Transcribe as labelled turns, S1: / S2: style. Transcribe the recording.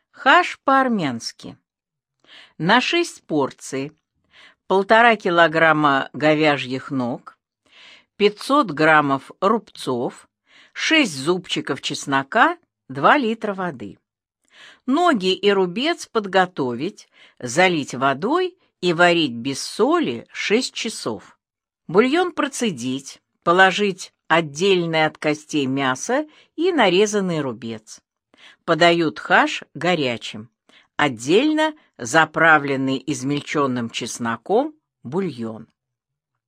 S1: Хаш по-армянски. На 6 порций: 1,5 килограмма говяжьих ног, 500 граммов рубцов, 6 зубчиков чеснока, 2 литра воды. Ноги и рубец подготовить, залить водой и варить без соли 6 часов. Бульон процедить, положить отдельное от костей мясо и нарезанный рубец. Подают хаш горячим, отдельно заправленный измельченным чесноком бульон.